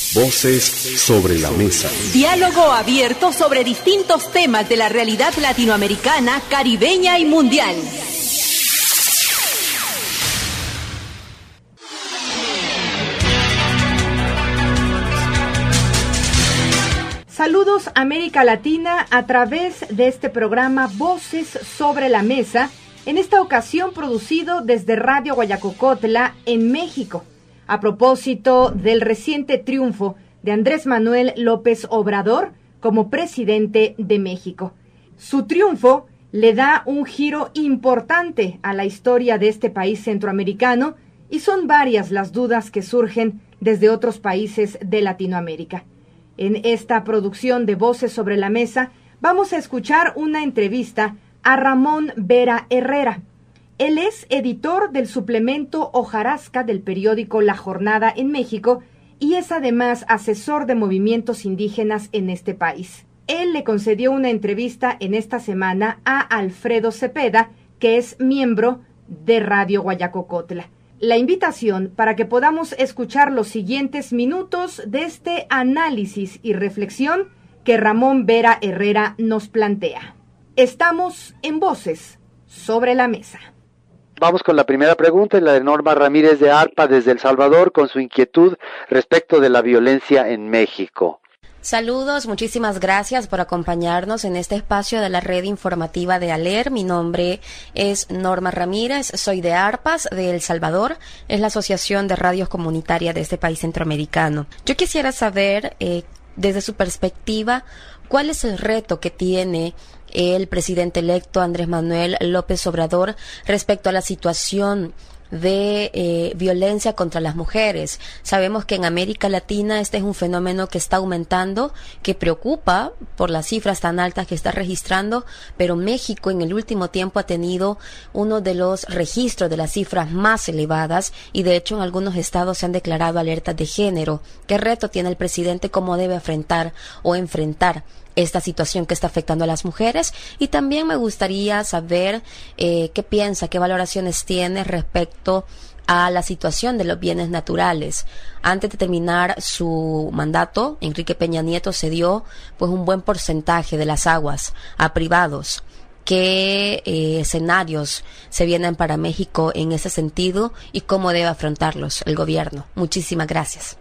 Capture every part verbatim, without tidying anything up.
Voces sobre la mesa. Diálogo abierto sobre distintos temas de la realidad latinoamericana, caribeña y mundial. Saludos América Latina a través de este programa Voces sobre la Mesa, en esta ocasión producido desde Radio Guayacocotla en México, a propósito del reciente triunfo de Andrés Manuel López Obrador como presidente de México. Su triunfo le da un giro importante a la historia de este país centroamericano y son varias las dudas que surgen desde otros países de Latinoamérica. En esta producción de Voces sobre la Mesa vamos a escuchar una entrevista a Ramón Vera Herrera. Él es editor del suplemento Hojarasca del periódico La Jornada en México y es además asesor de movimientos indígenas en este país. Él le concedió una entrevista en esta semana a Alfredo Cepeda, que es miembro de Radio Guayacocotla. La invitación para que podamos escuchar los siguientes minutos de este análisis y reflexión que Ramón Vera Herrera nos plantea. Estamos en Voces sobre la Mesa. Vamos con la primera pregunta, la de Norma Ramírez de ARPA desde El Salvador, con su inquietud respecto de la violencia en México. Saludos, muchísimas gracias por acompañarnos en este espacio de la red informativa de ALER. Mi nombre es Norma Ramírez, soy de ARPAS de El Salvador, es la Asociación de Radios Comunitarias de este país centroamericano. Yo quisiera saber, eh, desde su perspectiva, ¿cuál es el reto que tiene el presidente electo Andrés Manuel López Obrador respecto a la situación de eh, violencia contra las mujeres? Sabemos que en América Latina este es un fenómeno que está aumentando, que preocupa por las cifras tan altas que está registrando, pero México en el último tiempo ha tenido uno de los registros de las cifras más elevadas y de hecho en algunos estados se han declarado alertas de género. ¿Qué reto tiene el presidente? ¿Cómo debe afrontar o enfrentar esta situación que está afectando a las mujeres? Y también me gustaría saber eh, qué piensa, qué valoraciones tiene respecto a la situación de los bienes naturales. Antes de terminar su mandato, Enrique Peña Nieto cedió pues un buen porcentaje de las aguas a privados. ¿Qué eh, escenarios se vienen para México en ese sentido y cómo debe afrontarlos el gobierno? Muchísimas gracias.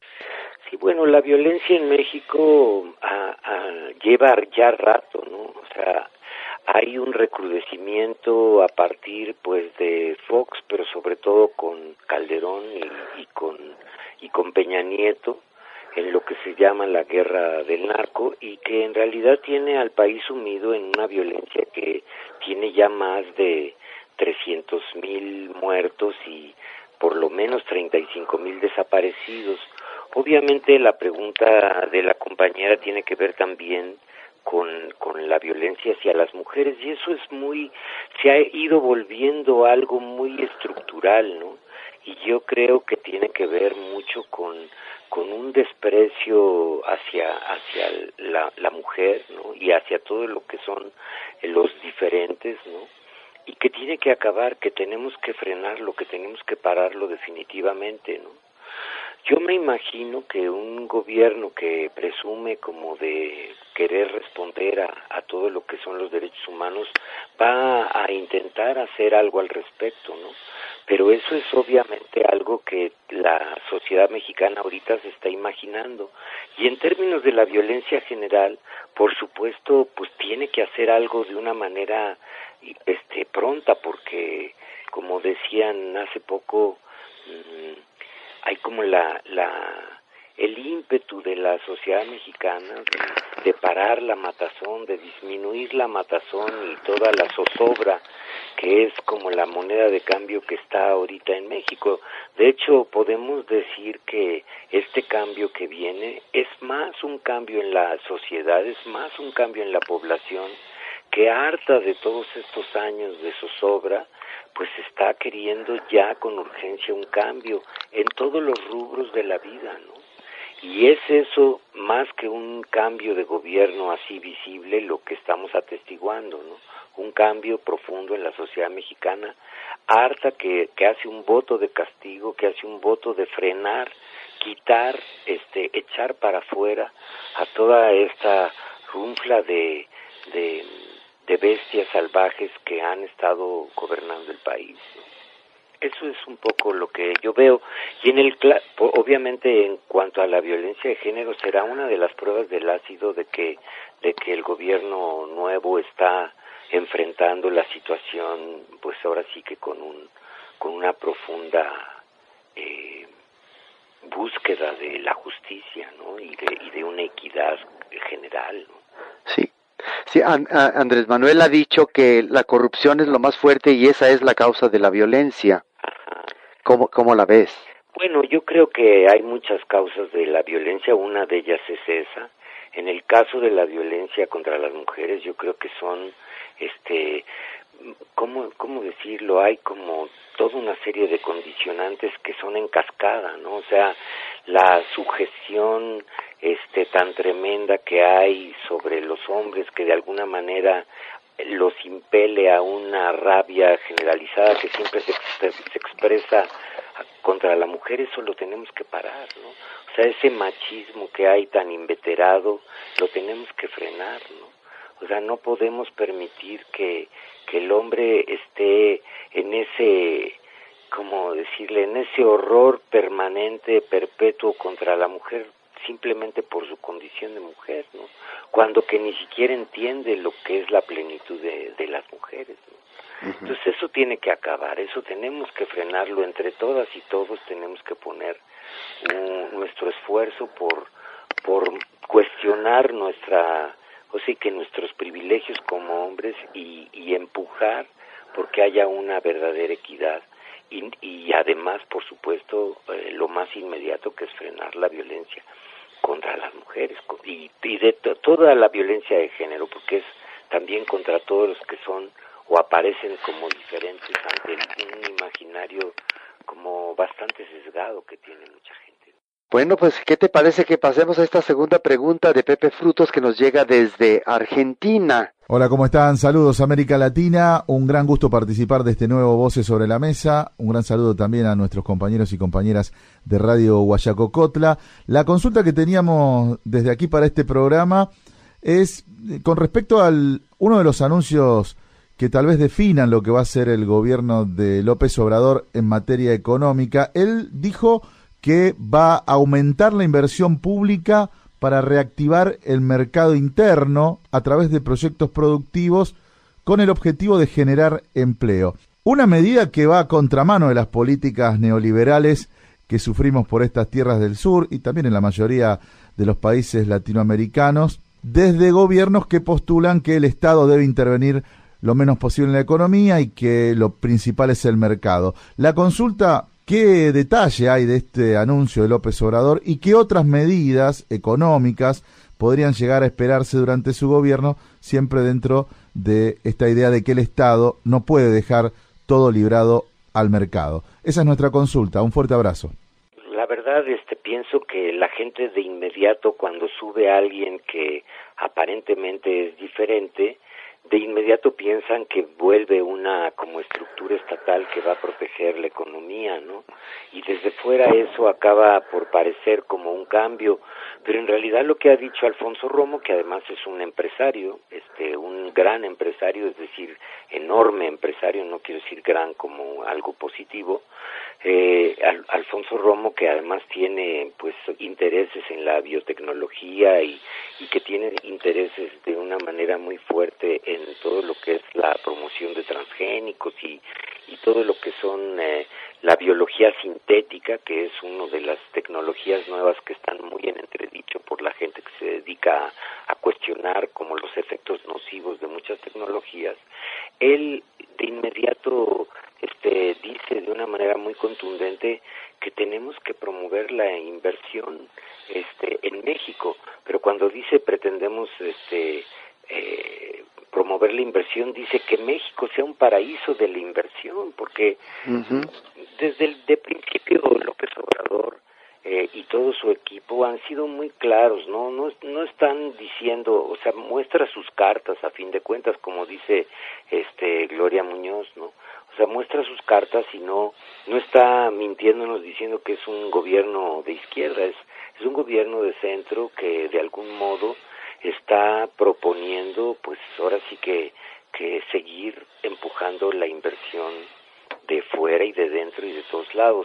Sí, bueno, la violencia en México a, a, lleva ya rato, ¿no? O sea, hay un recrudecimiento a partir, pues, de Fox, pero sobre todo con Calderón y, y con y con Peña Nieto, en lo que se llama la guerra del narco, y que en realidad tiene al país sumido en una violencia que tiene ya más de trescientos mil muertos y por lo menos treinta y cinco mil desaparecidos. Obviamente la pregunta de la compañera tiene que ver también con, con la violencia hacia las mujeres, y eso es muy, se ha ido volviendo algo muy estructural, ¿no? Y yo creo que tiene que ver mucho con, con un desprecio hacia, hacia la, la mujer, ¿no? Y hacia todo lo que son los diferentes, ¿no? Y que tiene que acabar, que tenemos que frenarlo, que tenemos que pararlo definitivamente, ¿no? Yo me imagino que un gobierno que presume como de querer responder a, a todo lo que son los derechos humanos va a intentar hacer algo al respecto, ¿no? Pero eso es obviamente algo que la sociedad mexicana ahorita se está imaginando. Y en términos de la violencia general, por supuesto, pues tiene que hacer algo de una manera este pronta, porque como decían hace poco, mmm, hay como la la el ímpetu de la sociedad mexicana de, de parar la matazón, de disminuir la matazón y toda la zozobra que es como la moneda de cambio que está ahorita en México. De hecho, podemos decir que este cambio que viene es más un cambio en la sociedad, es más un cambio en la población, que harta de todos estos años de zozobra, pues está queriendo ya con urgencia un cambio en todos los rubros de la vida, ¿no? Y es eso, más que un cambio de gobierno así visible, lo que estamos atestiguando, ¿no? Un cambio profundo en la sociedad mexicana, harta que, que hace un voto de castigo, que hace un voto de frenar quitar, este, echar para afuera a toda esta runfla de, de, de bestias salvajes que han estado gobernando el país, ¿no? Eso es un poco lo que yo veo. Y en el obviamente en cuanto a la violencia de género será una de las pruebas del ácido de que de que el gobierno nuevo está enfrentando la situación, pues ahora sí que con un con una profunda eh, búsqueda de la justicia, ¿no? Y de y de una equidad general, ¿no? Sí. Sí, An- a- Andrés Manuel ha dicho que la corrupción es lo más fuerte y esa es la causa de la violencia. Ajá. ¿Cómo, cómo la ves? Bueno, yo creo que hay muchas causas de la violencia, una de ellas es esa. En el caso de la violencia contra las mujeres, yo creo que son, este, ¿cómo, cómo decirlo? Hay como toda una serie de condicionantes que son en cascada, ¿no? O sea, la sujeción este tan tremenda que hay sobre los hombres que de alguna manera los impele a una rabia generalizada que siempre se, se expresa contra la mujer, eso lo tenemos que parar, ¿no? O sea, ese machismo que hay tan inveterado, lo tenemos que frenar, ¿no? O sea, no podemos permitir que, que el hombre esté en ese, ¿cómo decirle?, en ese horror permanente, perpetuo contra la mujer, simplemente por su condición de mujer, ¿no? Cuando que ni siquiera entiende lo que es la plenitud de, de las mujeres, ¿no? Uh-huh. Entonces eso tiene que acabar, eso tenemos que frenarlo entre todas y todos, tenemos que poner un, nuestro esfuerzo por por cuestionar nuestra, o sea, que nuestros privilegios como hombres y, y empujar porque haya una verdadera equidad. Y, y además, por supuesto, eh, lo más inmediato que es frenar la violencia contra las mujeres y, y de to, toda la violencia de género, porque es también contra todos los que son o aparecen como diferentes ante un imaginario como bastante sesgado que tiene mucha gente. Bueno, pues, ¿qué te parece que pasemos a esta segunda pregunta de Pepe Frutos que nos llega desde Argentina? Hola, ¿cómo están? Saludos, América Latina. Un gran gusto participar de este nuevo Voces sobre la Mesa. Un gran saludo también a nuestros compañeros y compañeras de Radio Guayacocotla. La consulta que teníamos desde aquí para este programa es con respecto al uno de los anuncios que tal vez definan lo que va a ser el gobierno de López Obrador en materia económica. Él dijo que va a aumentar la inversión pública para reactivar el mercado interno a través de proyectos productivos con el objetivo de generar empleo. Una medida que va a contramano de las políticas neoliberales que sufrimos por estas tierras del sur y también en la mayoría de los países latinoamericanos, desde gobiernos que postulan que el Estado debe intervenir lo menos posible en la economía y que lo principal es el mercado. La consulta: ¿qué detalle hay de este anuncio de López Obrador y qué otras medidas económicas podrían llegar a esperarse durante su gobierno, siempre dentro de esta idea de que el Estado no puede dejar todo librado al mercado? Esa es nuestra consulta. Un fuerte abrazo. La verdad, este, pienso que la gente de inmediato, cuando sube a alguien que aparentemente es diferente, de inmediato piensan que vuelve una como estructura estatal que va a proteger la economía, ¿no? Y desde fuera eso acaba por parecer como un cambio, pero en realidad lo que ha dicho Alfonso Romo, que además es un empresario, este, un gran empresario, es decir, enorme empresario, no quiero decir gran como algo positivo, eh, Al- Alfonso Romo, que además tiene pues intereses en la biotecnología y, y que tiene intereses de una manera muy fuerte en todo lo que es la promoción de transgénicos y, y todo lo que son eh, la biología sintética, que es una de las tecnologías nuevas que están muy en entredicho por la gente que se dedica a, a cuestionar como los efectos nocivos de muchas tecnologías. Él de inmediato este, dice de una manera muy contundente que tenemos que promover la inversión este, en México, pero cuando dice pretendemos este, eh, promover la inversión, dice que México sea un paraíso de la inversión, porque uh-huh. desde el de principio López Obrador eh, y todo su equipo han sido muy claros, no no no están diciendo, o sea, muestra sus cartas a fin de cuentas, como dice este Gloria Muñoz, ¿no? O sea, muestra sus cartas y no no está mintiéndonos diciendo que es un gobierno de izquierda, es, es un gobierno de centro que de algún modo está proponiendo, pues ahora sí que, que seguir empujando la inversión de fuera y de dentro y de todos lados.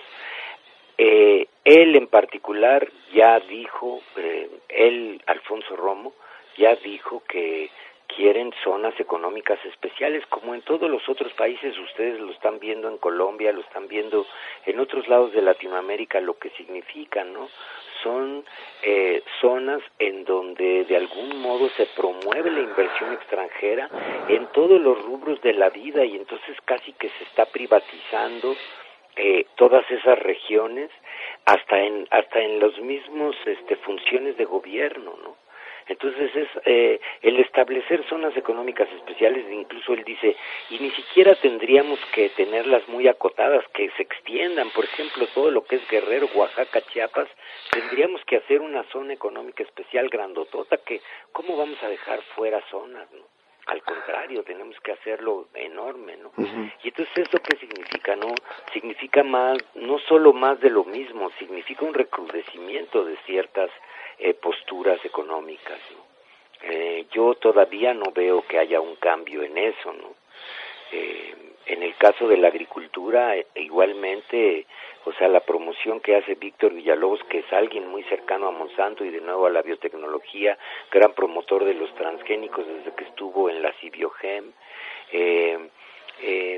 Eh, él en particular ya dijo, eh, él, Alfonso Romo, ya dijo que quieren zonas económicas especiales, como en todos los otros países. Ustedes lo están viendo en Colombia, lo están viendo en otros lados de Latinoamérica, lo que significan, ¿no? Son eh, zonas en donde de algún modo se promueve la inversión extranjera en todos los rubros de la vida, y entonces casi que se está privatizando eh, todas esas regiones, hasta en hasta en los mismos este funciones de gobierno, ¿no? Entonces es eh, el establecer zonas económicas especiales, incluso él dice, y ni siquiera tendríamos que tenerlas muy acotadas, que se extiendan, por ejemplo, todo lo que es Guerrero, Oaxaca, Chiapas, tendríamos que hacer una zona económica especial grandotota, que ¿cómo vamos a dejar fuera zonas, no? Al contrario, tenemos que hacerlo enorme, ¿no? Uh-huh. Y entonces, ¿esto qué significa, no? Significa más, no solo más de lo mismo, significa un recrudecimiento de ciertas eh, posturas económicas, ¿no? Eh, yo todavía no veo que haya un cambio en eso, ¿no? Eh, en el caso de la agricultura, eh, igualmente, o sea, la promoción que hace Víctor Villalobos, que es alguien muy cercano a Monsanto y de nuevo a la biotecnología, gran promotor de los transgénicos desde que estuvo en la Cibiogem. Eh, eh,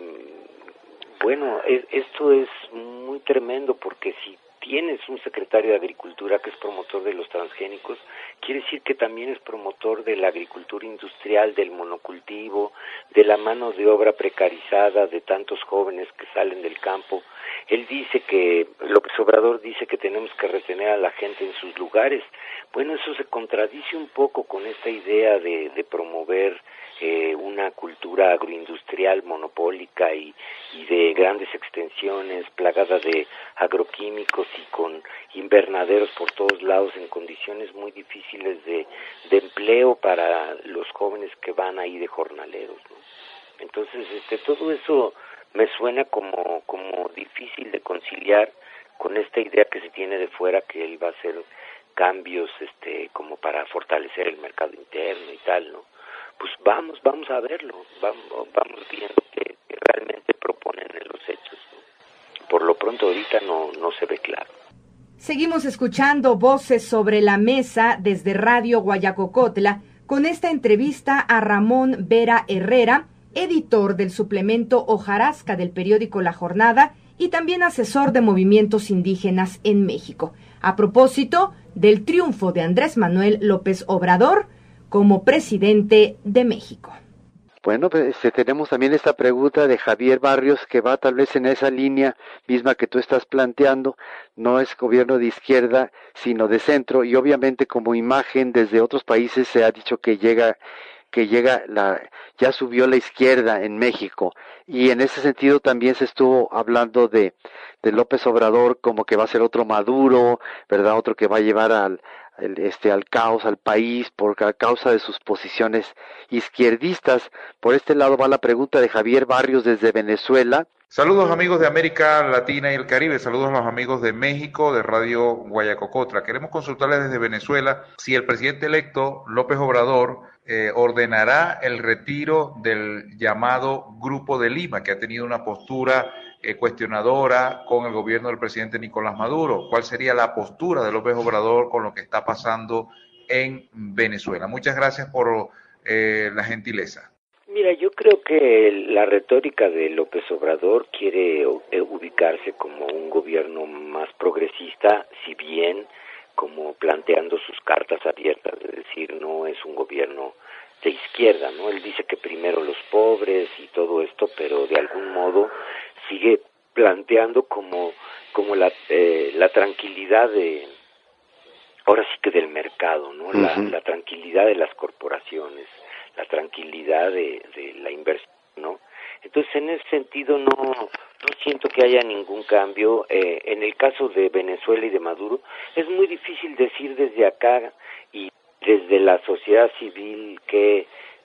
bueno, es, esto es muy tremendo, porque si tienes un secretario de Agricultura que es promotor de los transgénicos, quiere decir que también es promotor de la agricultura industrial, del monocultivo, de la mano de obra precarizada de tantos jóvenes que salen del campo. Él dice que, López Obrador dice que tenemos que retener a la gente en sus lugares. Bueno, eso se contradice un poco con esta idea de, de promover eh, una cultura agroindustrial monopólica y, y de grandes extensiones, plagada de agroquímicos y con invernaderos por todos lados en condiciones muy difíciles de, de empleo para los jóvenes que van ahí de jornaleros, ¿no? Entonces, este, todo eso me suena como, como difícil de conciliar con esta idea que se tiene de fuera, que él va a hacer cambios este, como para fortalecer el mercado interno y tal, ¿no? Pues vamos, vamos a verlo, vamos, vamos viendo qué realmente proponen en los hechos, ¿no? Por lo pronto ahorita no, no se ve claro. Seguimos escuchando Voces sobre la Mesa desde Radio Guayacocotla con esta entrevista a Ramón Vera Herrera, editor del suplemento Hojarasca del periódico La Jornada y también asesor de movimientos indígenas en México, a propósito del triunfo de Andrés Manuel López Obrador como presidente de México. Bueno, pues este, tenemos también esta pregunta de Javier Barrios, que va tal vez en esa línea misma que tú estás planteando. No es gobierno de izquierda, sino de centro, y obviamente como imagen desde otros países se ha dicho que llega que llega la ya subió la izquierda en México, y en ese sentido también se estuvo hablando de de López Obrador como que va a ser otro Maduro, ¿verdad? Otro que va a llevar al el, este al caos al país por a causa de sus posiciones izquierdistas. Por este lado va la pregunta de Javier Barrios desde Venezuela. Saludos amigos de América Latina y el Caribe, saludos a los amigos de México, de Radio Guayacocotla. Queremos consultarles desde Venezuela si el presidente electo López Obrador eh, ordenará el retiro del llamado Grupo de Lima, que ha tenido una postura eh, cuestionadora con el gobierno del presidente Nicolás Maduro. ¿Cuál sería la postura de López Obrador con lo que está pasando en Venezuela? Muchas gracias por eh, la gentileza. Mira, yo creo que la retórica de López Obrador quiere ubicarse como un gobierno más progresista, si bien como planteando sus cartas abiertas, es decir, no es un gobierno de izquierda, ¿no? Él dice que primero los pobres y todo esto, pero de algún modo sigue planteando como como la eh, la tranquilidad de ahora sí que del mercado, ¿no? La, uh-huh. la tranquilidad de las corporaciones, la tranquilidad de, de la inversión, ¿no? Entonces, en ese sentido, no, no siento que haya ningún cambio. Eh, en el caso de Venezuela y de Maduro, es muy difícil decir desde acá y desde la sociedad civil qué,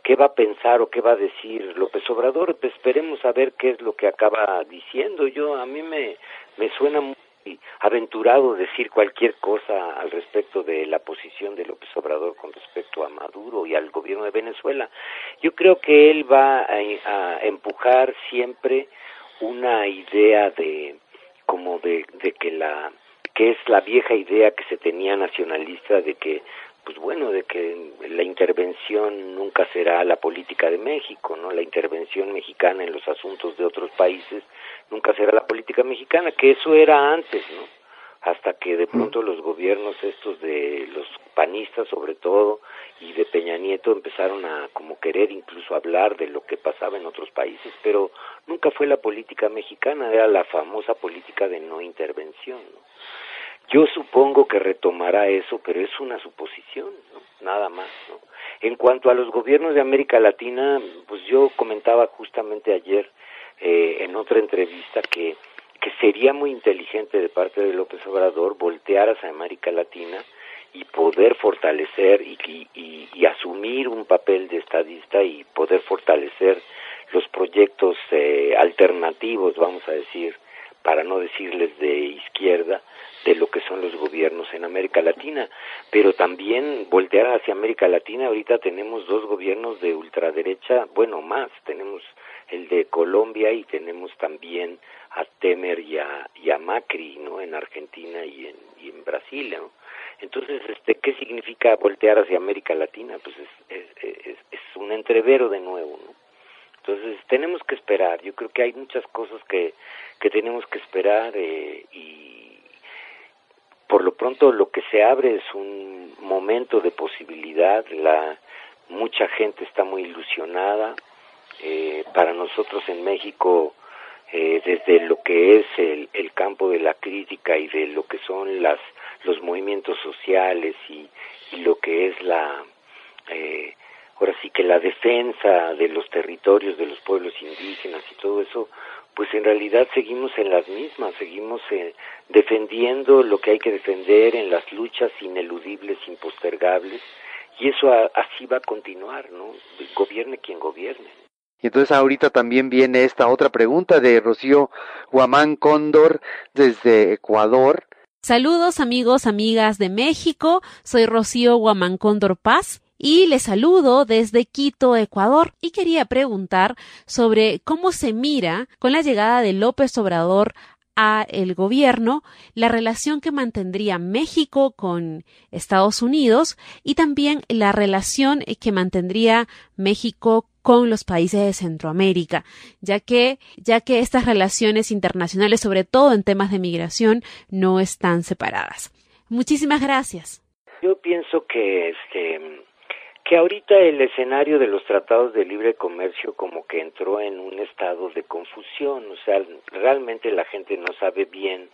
qué va a pensar o qué va a decir López Obrador. Pues esperemos a ver qué es lo que acaba diciendo. Yo, a mí me, me suena muy aventurado decir cualquier cosa al respecto de la posición de López Obrador con respecto a Maduro y al gobierno de Venezuela. Yo creo que él va a, a empujar siempre una idea de como de, de que la que es la vieja idea que se tenía nacionalista de que pues bueno, de que la intervención nunca será la política de México, ¿no? La intervención mexicana en los asuntos de otros países nunca será la política mexicana, que eso era antes, ¿no? Hasta que de pronto los gobiernos estos de los panistas sobre todo y de Peña Nieto empezaron a como querer incluso hablar de lo que pasaba en otros países, pero nunca fue la política mexicana, era la famosa política de no intervención, ¿no? Yo supongo que retomará eso, pero es una suposición, ¿no? Nada más, ¿no? En cuanto a los gobiernos de América Latina, pues yo comentaba justamente ayer eh, en otra entrevista que, que sería muy inteligente de parte de López Obrador voltear hacia América Latina y poder fortalecer y, y, y, y asumir un papel de estadista y poder fortalecer los proyectos eh, alternativos, vamos a decir, para no decirles de izquierda, de lo que son los gobiernos en América Latina, pero también voltear hacia América Latina. Ahorita tenemos dos gobiernos de ultraderecha, bueno, más, tenemos el de Colombia y tenemos también a Temer y a, y a Macri, ¿no? En Argentina y en, y en Brasil, ¿no? Entonces, este, ¿qué significa voltear hacia América Latina? Pues es, es, es, es un entrevero de nuevo, ¿no? Entonces, tenemos que esperar. Yo creo que hay muchas cosas que, que tenemos que esperar eh, y por lo pronto lo que se abre es un momento de posibilidad. La mucha gente está muy ilusionada. Eh, para nosotros en México, eh, desde lo que es el, el campo de la crítica y de lo que son las los movimientos sociales y, y lo que es la eh, ahora sí que la defensa de los territorios de los pueblos indígenas y todo eso, pues en realidad seguimos en las mismas, seguimos eh, defendiendo lo que hay que defender en las luchas ineludibles, impostergables, y eso a, así va a continuar, ¿no? Gobierne quien gobierne. Y entonces ahorita también viene esta otra pregunta de Rocío Guamán Cóndor desde Ecuador. Saludos amigos, amigas de México, soy Rocío Guamán Cóndor Paz. Y les saludo desde Quito, Ecuador, y quería preguntar sobre cómo se mira con la llegada de López Obrador a el gobierno, la relación que mantendría México con Estados Unidos y también la relación que mantendría México con los países de Centroamérica, ya que, ya que estas relaciones internacionales, sobre todo en temas de migración, no están separadas. Muchísimas gracias. Yo pienso que este que ahorita el escenario de los tratados de libre comercio como que entró en un estado de confusión, o sea, realmente la gente no sabe bien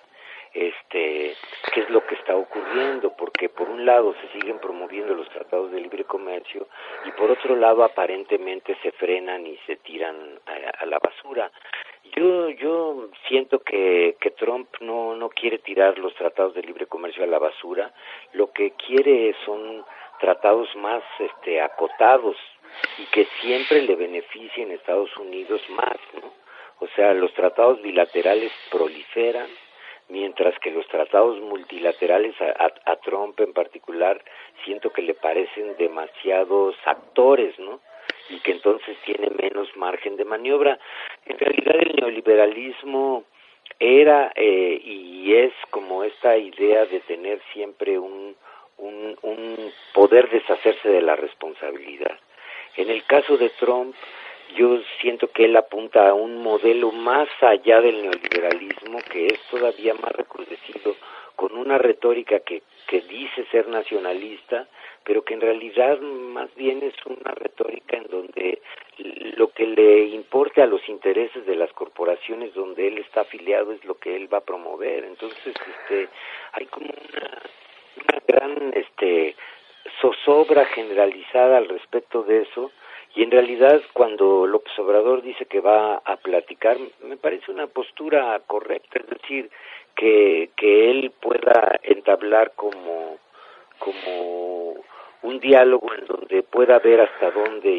este qué es lo que está ocurriendo, porque por un lado se siguen promoviendo los tratados de libre comercio y por otro lado aparentemente se frenan y se tiran a, a la basura. Yo yo siento que que Trump no no quiere tirar los tratados de libre comercio a la basura, lo que quiere son tratados más este acotados y que siempre le beneficien a Estados Unidos más, ¿no? O sea, los tratados bilaterales proliferan, mientras que los tratados multilaterales a, a, a Trump en particular siento que le parecen demasiados actores, ¿no? Y que entonces tiene menos margen de maniobra. En realidad el neoliberalismo era eh, y es como esta idea de tener siempre un Un, un poder deshacerse de la responsabilidad. En el caso de Trump, yo siento que él apunta a un modelo más allá del neoliberalismo, que es todavía más recrudecido, con una retórica que, que dice ser nacionalista, pero que en realidad más bien es una retórica en donde lo que le importa a los intereses de las corporaciones donde él está afiliado es lo que él va a promover. Entonces, este, hay como una una gran este zozobra generalizada al respecto de eso, y en realidad cuando López Obrador dice que va a platicar, me parece una postura correcta, es decir, que que él pueda entablar como como un diálogo en donde pueda ver hasta dónde y, y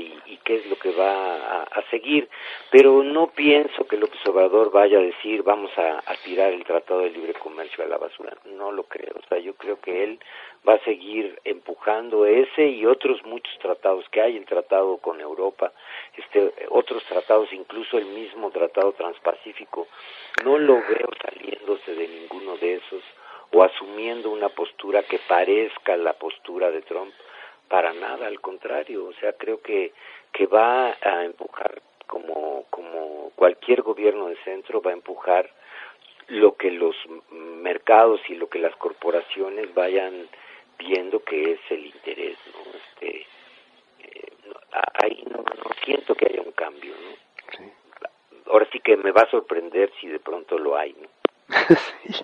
qué es lo que va a, a seguir, pero no pienso que López Obrador vaya a decir vamos a, a tirar el Tratado de Libre Comercio a la basura, no lo creo, o sea, yo creo que él va a seguir empujando ese y otros muchos tratados que hay, el tratado con Europa, este, otros tratados, incluso el mismo Tratado Transpacífico, no lo veo saliéndose de ninguno de esos o asumiendo una postura que parezca la postura de Trump, para nada, al contrario, o sea, creo que que va a empujar como como cualquier gobierno de centro va a empujar lo que los mercados y lo que las corporaciones vayan viendo que es el interés, ¿no? Este, eh, no, ahí no, no siento que haya un cambio, ¿no? Sí. Ahora sí que me va a sorprender si de pronto lo hay, ¿no? Sí.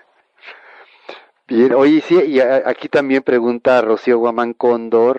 Bien, oye, sí, y aquí también pregunta Rocío Guamán Cóndor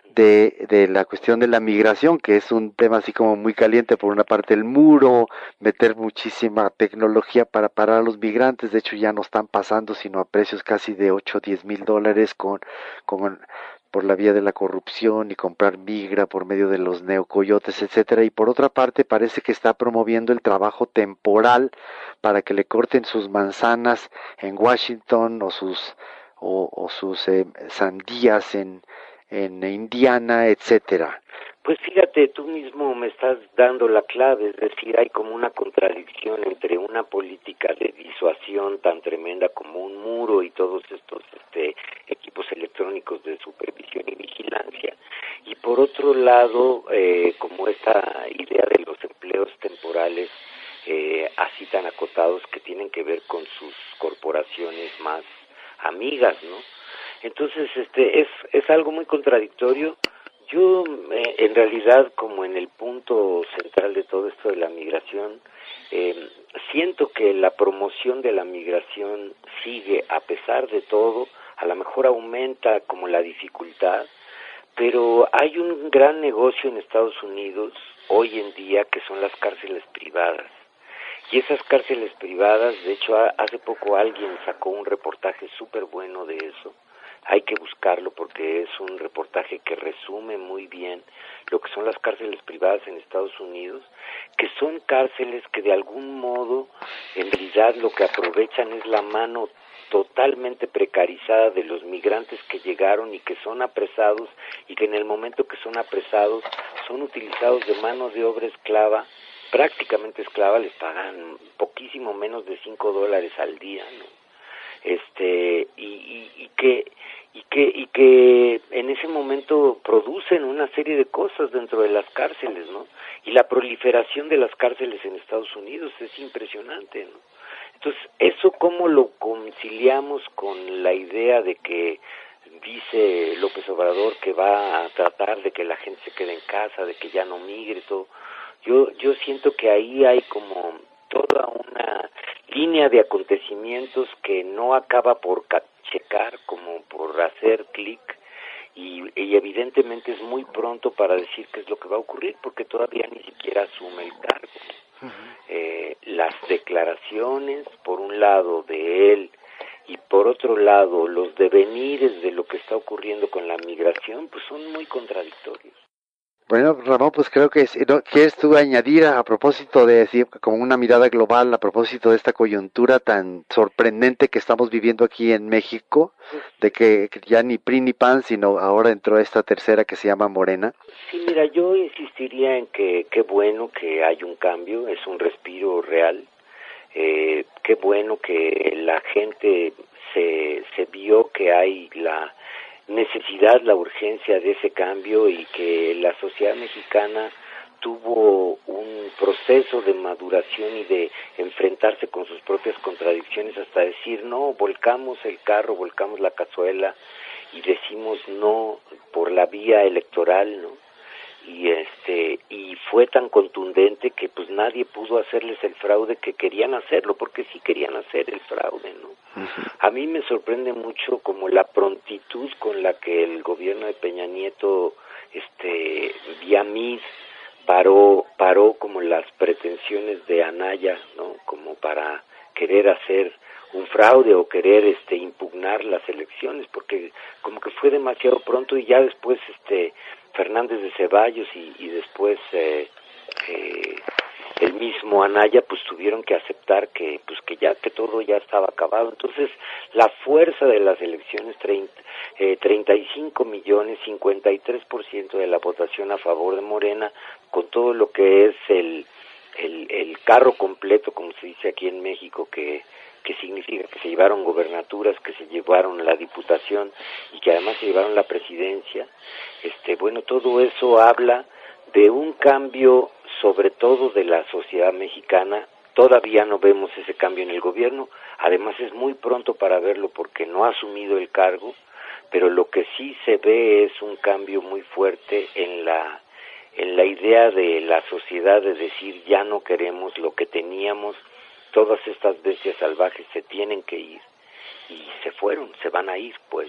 de, de la cuestión de la migración, que es un tema así como muy caliente. Por una parte el muro, meter muchísima tecnología para parar a los migrantes, de hecho ya no están pasando sino a precios casi de ocho o diez mil dólares con, con por la vía de la corrupción y comprar migra por medio de los neocoyotes, etcétera. Y por otra parte parece que está promoviendo el trabajo temporal para que le corten sus manzanas en Washington o sus o, o sus eh, sandías en en Indiana, etcétera. Pues fíjate, tú mismo me estás dando la clave, es decir, hay como una contradicción entre una política de disuasión tan tremenda como un muro y todos estos este, equipos electrónicos de supervisión y vigilancia, y por otro lado, eh, como esta idea de los empleos temporales, eh, así tan acotados, que tienen que ver con sus corporaciones más amigas, ¿no? Entonces, este, es, es algo muy contradictorio. Yo, eh, en realidad, como en el punto central de todo esto de la migración, eh, siento que la promoción de la migración sigue, a pesar de todo, a lo mejor aumenta como la dificultad, pero hay un gran negocio en Estados Unidos hoy en día que son las cárceles privadas. Y esas cárceles privadas, de hecho, hace poco alguien sacó un reportaje súper bueno de eso. Hay que buscarlo porque es un reportaje que resume muy bien lo que son las cárceles privadas en Estados Unidos, que son cárceles que de algún modo, en realidad, lo que aprovechan es la mano totalmente precarizada de los migrantes que llegaron y que son apresados, y que en el momento que son apresados son utilizados de mano de obra esclava, prácticamente esclava, les pagan poquísimo menos de cinco dólares al día, ¿no? Este, y, y, y que y que y que en ese momento producen una serie de cosas dentro de las cárceles, ¿no? Y la proliferación de las cárceles en Estados Unidos es impresionante, ¿no? Entonces, ¿eso cómo lo conciliamos con la idea de que dice López Obrador que va a tratar de que la gente se quede en casa, de que ya no migre, todo? Yo yo siento que ahí hay como toda una línea de acontecimientos que no acaba por checar, como por hacer clic, y, y evidentemente es muy pronto para decir qué es lo que va a ocurrir, porque todavía ni siquiera asume el cargo. Uh-huh. Eh, las declaraciones, por un lado, de él, y por otro lado, los devenires de lo que está ocurriendo con la migración, pues son muy contradictorios. Bueno, Ramón, pues creo que ¿no? ¿Quieres tú añadir a, a propósito de decir, como una mirada global, a propósito de esta coyuntura tan sorprendente que estamos viviendo aquí en México, de que ya ni P R I ni P A N, sino ahora entró esta tercera que se llama Morena? Sí, mira, yo insistiría en que qué bueno que hay un cambio, es un respiro real, eh, qué bueno que la gente se, se vio que hay la necesidad, la urgencia de ese cambio, y que la sociedad mexicana tuvo un proceso de maduración y de enfrentarse con sus propias contradicciones hasta decir no, volcamos el carro, volcamos la cazuela y decimos no por la vía electoral, ¿no? Y este y fue tan contundente que pues nadie pudo hacerles el fraude que querían hacerlo, porque sí querían hacer el fraude, ¿no? Uh-huh. A mí me sorprende mucho como la prontitud con la que el gobierno de Peña Nieto, este, vía M I D, paró, paró como las pretensiones de Anaya, ¿no? Como para querer hacer un fraude o querer este impugnar las elecciones, porque como que fue demasiado pronto, y ya después este Fernández de Ceballos y, y después eh, eh, el mismo Anaya, pues tuvieron que aceptar que pues que ya que todo ya estaba acabado. Entonces la fuerza de las elecciones, treinta, eh, treinta y cinco millones, cincuenta y tres por ciento de la votación a favor de Morena, con todo lo que es el el, el carro completo, como se dice aquí en México, que que significa que se llevaron gobernaturas, que se llevaron la diputación y que además se llevaron la presidencia. Este, bueno, todo eso habla de un cambio, sobre todo de la sociedad mexicana. Todavía no vemos ese cambio en el gobierno, además es muy pronto para verlo porque no ha asumido el cargo, pero lo que sí se ve es un cambio muy fuerte en la en la idea de la sociedad de decir ya no queremos lo que teníamos. Todas estas bestias salvajes se tienen que ir y se fueron, se van a ir, pues.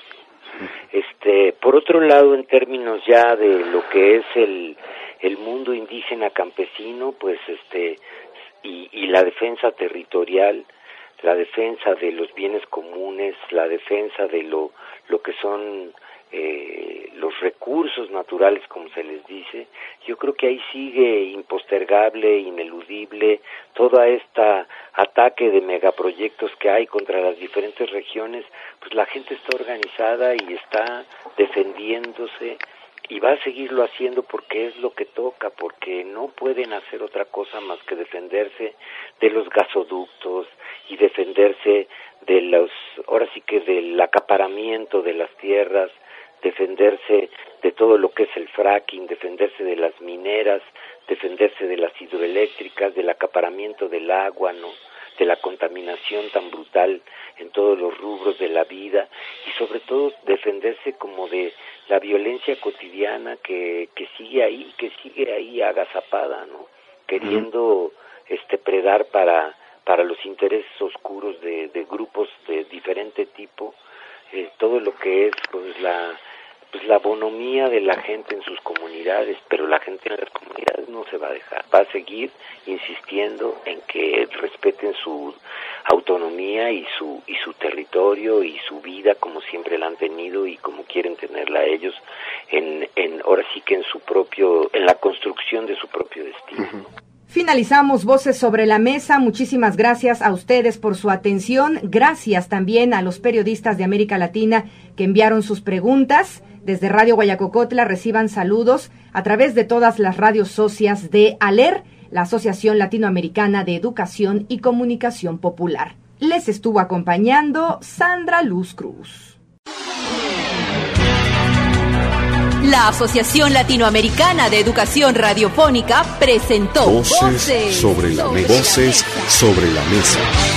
Este, por otro lado, en términos ya de lo que es el el mundo indígena campesino, pues este y, y la defensa territorial, la defensa de los bienes comunes, la defensa de lo lo que son eh, los recursos naturales, como se les dice, yo creo que ahí sigue impostergable, ineludible, toda esta ataque de megaproyectos que hay contra las diferentes regiones. Pues la gente está organizada y está defendiéndose y va a seguirlo haciendo porque es lo que toca, porque no pueden hacer otra cosa más que defenderse de los gasoductos y defenderse de los, ahora sí que del acaparamiento de las tierras, defenderse de todo lo que es el fracking, defenderse de las mineras, defenderse de las hidroeléctricas, del acaparamiento del agua, ¿no?, de la contaminación tan brutal en todos los rubros de la vida y sobre todo defenderse como de la violencia cotidiana que, que sigue ahí, que sigue ahí agazapada, ¿no?, queriendo este predar para para los intereses oscuros de, de grupos de diferente tipo, eh, todo lo que es pues la pues la bonomía de la gente en sus comunidades, pero la gente en las comunidades no se va a dejar, va a seguir insistiendo en que respeten su autonomía y su y su territorio y su vida como siempre la han tenido y como quieren tenerla ellos en en ahora sí que en su propio en la construcción de su propio destino. Uh-huh. Finalizamos Voces sobre la Mesa. Muchísimas gracias a ustedes por su atención. Gracias también a los periodistas de América Latina que enviaron sus preguntas. Desde Radio Guayacocotla reciban saludos a través de todas las radios socias de ALER, la Asociación Latinoamericana de Educación y Comunicación Popular. Les estuvo acompañando Sandra Luz Cruz. La Asociación Latinoamericana de Educación Radiofónica presentó Voces, Voces sobre la Mesa. Voces sobre la Mesa.